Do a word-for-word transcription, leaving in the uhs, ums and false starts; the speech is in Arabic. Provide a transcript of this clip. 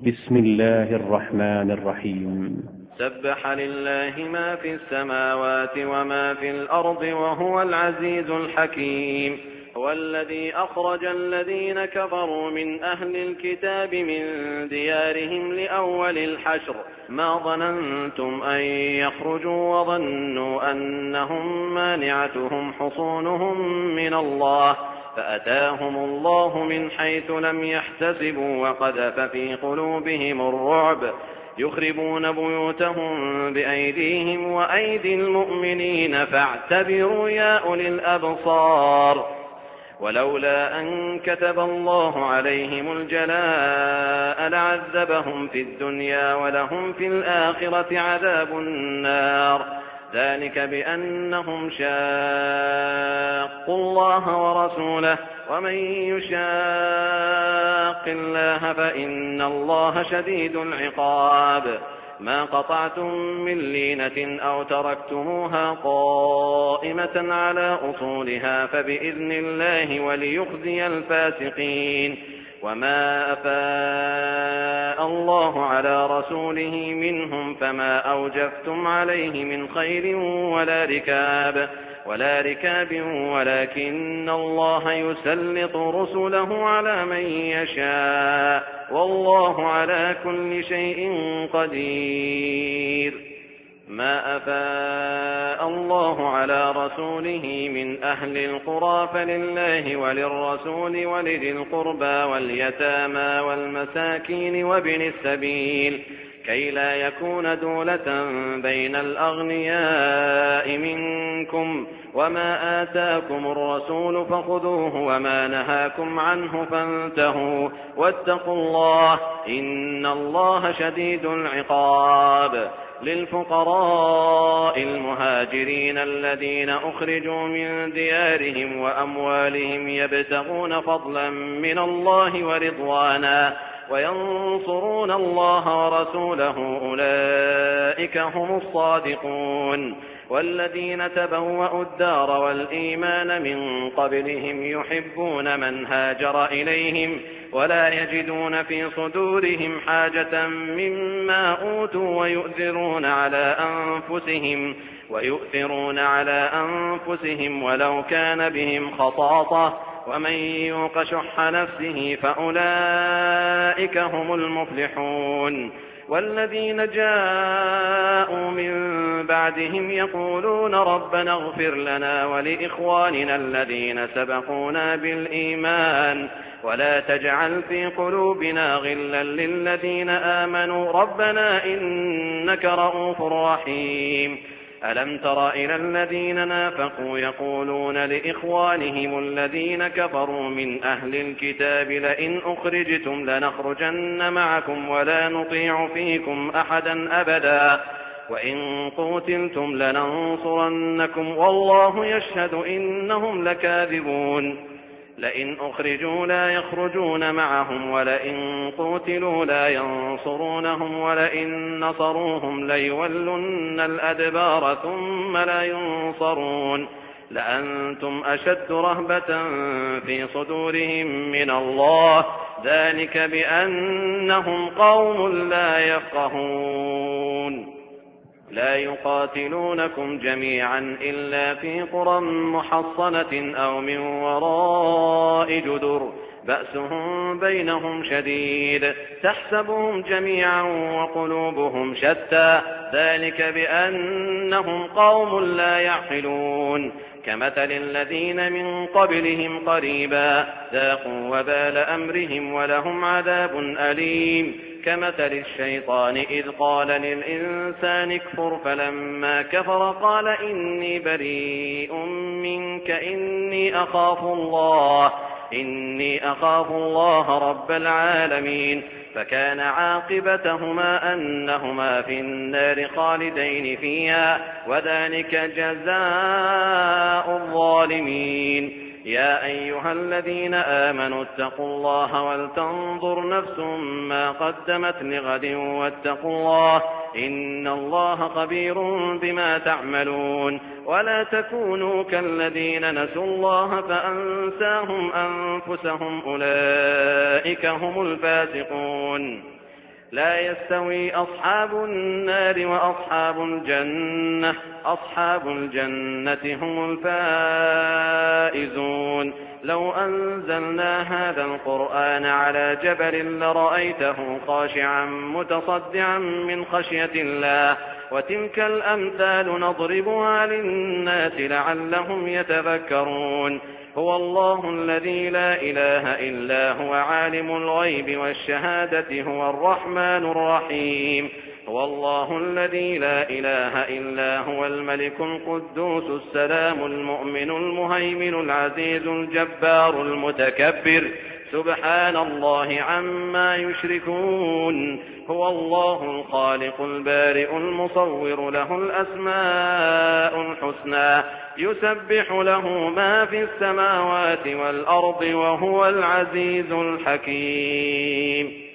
بسم الله الرحمن الرحيم. سبح لله ما في السماوات وما في الأرض وهو العزيز الحكيم. هو الذي أخرج الذين كفروا من أهل الكتاب من ديارهم لأول الحشر ما ظننتم أن يخرجوا وظنوا أنهم مانعتهم حصونهم من الله فأتاهم الله من حيث لم يحتسبوا وقذف في قلوبهم الرعب يخربون بيوتهم بأيديهم وأيدي المؤمنين فاعتبروا يا أولي الأبصار. ولولا أن كتب الله عليهم الجلاء لعذبهم في الدنيا ولهم في الآخرة عذاب النار ذلك بأنهم شاقوا الله ورسوله ومن يشاق الله فإن الله شديد العقاب. ما قطعتم من لينة أو تركتموها قائمة على أصولها فبإذن الله وليخزي الفاسقين. وما أفاء الله على رسوله منهم فما أوجفتم عليه من خيل ولا ركاب ولا ركاب ولكن الله يسلط رسله على من يشاء والله على كل شيء قدير. ما أفاء الله على رسوله من أهل القرى فلله وللرسول ولذي القربى واليتامى والمساكين وابن السبيل كي لا يكون دولة بين الأغنياء منكم وما آتاكم الرسول فخذوه وما نهاكم عنه فانتهوا واتقوا الله إن الله شديد العقاب. للفقراء المهاجرين الذين أخرجوا من ديارهم وأموالهم يبتغون فضلا من الله ورضوانا وينصرون الله ورسوله أولئك هم الصادقون. والذين تبوأوا الدار والإيمان من قبلهم يحبون من هاجر إليهم ولا يجدون في صدورهم حاجة مما أوتوا ويؤثرون على أنفسهم ويؤثرون على أنفسهم ولو كان بهم خصاصة ومن يوق شح نفسه فأولئك هم المفلحون. والذين جاءوا من بعدهم يقولون ربنا اغفر لنا ولإخواننا الذين سبقونا بالإيمان ولا تجعل في قلوبنا غلا للذين آمنوا ربنا إنك رؤوف رحيم. ألم تر إلى الذين نافقوا يقولون لإخوانهم الذين كفروا من أهل الكتاب لئن أخرجتم لنخرجن معكم ولا نطيع فيكم أحدا أبدا وإن قوتلتم لننصرنكم والله يشهد إنهم لكاذبون. لئن أخرجوا لا يخرجون معهم ولئن قوتلوا لا ينصرونهم ولئن نصروهم ليولن الأدبار ثم لا ينصرون لأنتم أشد رهبة في صدورهم من الله ذلك بأنهم قوم لا يفقهون. لا يقاتلونكم جميعا إلا في قرى محصنة أو من وراء جدر بأسهم بينهم شديد تحسبهم جميعا وقلوبهم شتى ذلك بأنهم قوم لا يعقلون. كمثل الذين من قبلهم قريبا ذاقوا وبال أمرهم ولهم عذاب أليم. كمثل الشيطان إذ قال للإنسان اكفر فلما كفر قال إني بريء منك إني أخاف الله إني أخاف الله رب العالمين. فكان عاقبتهما أنهما في النار خالدين فيها وذلك جزاء الظالمين. يا أيها الذين آمنوا اتقوا الله ولتنظر نفس ما قدمت لغد واتقوا الله إن الله خبير بما تعملون. ولا تكونوا كالذين نسوا الله فأنساهم أنفسهم أولئك هم الفاسقون. لا يستوي أصحاب النار وأصحاب الجنة أصحاب الجنة هم الفائزون لو أنزلنا هذا القرآن على جبل لرأيته خاشعا متصدعا من خشية الله وتلك الأمثال نضربها للناس لعلهم يتذكرون هو الله الذي لا إله إلا هو عالم الغيب والشهادة هو الرحمن الرحيم هو الله الذي لا إله إلا هو الملك القدوس السلام المؤمن المهيمن العزيز الجبار المتكبر سبحان الله عما يشركون هو الله الخالق البارئ المصور له الأسماء الحسنى يسبح له ما في السماوات والأرض وهو العزيز الحكيم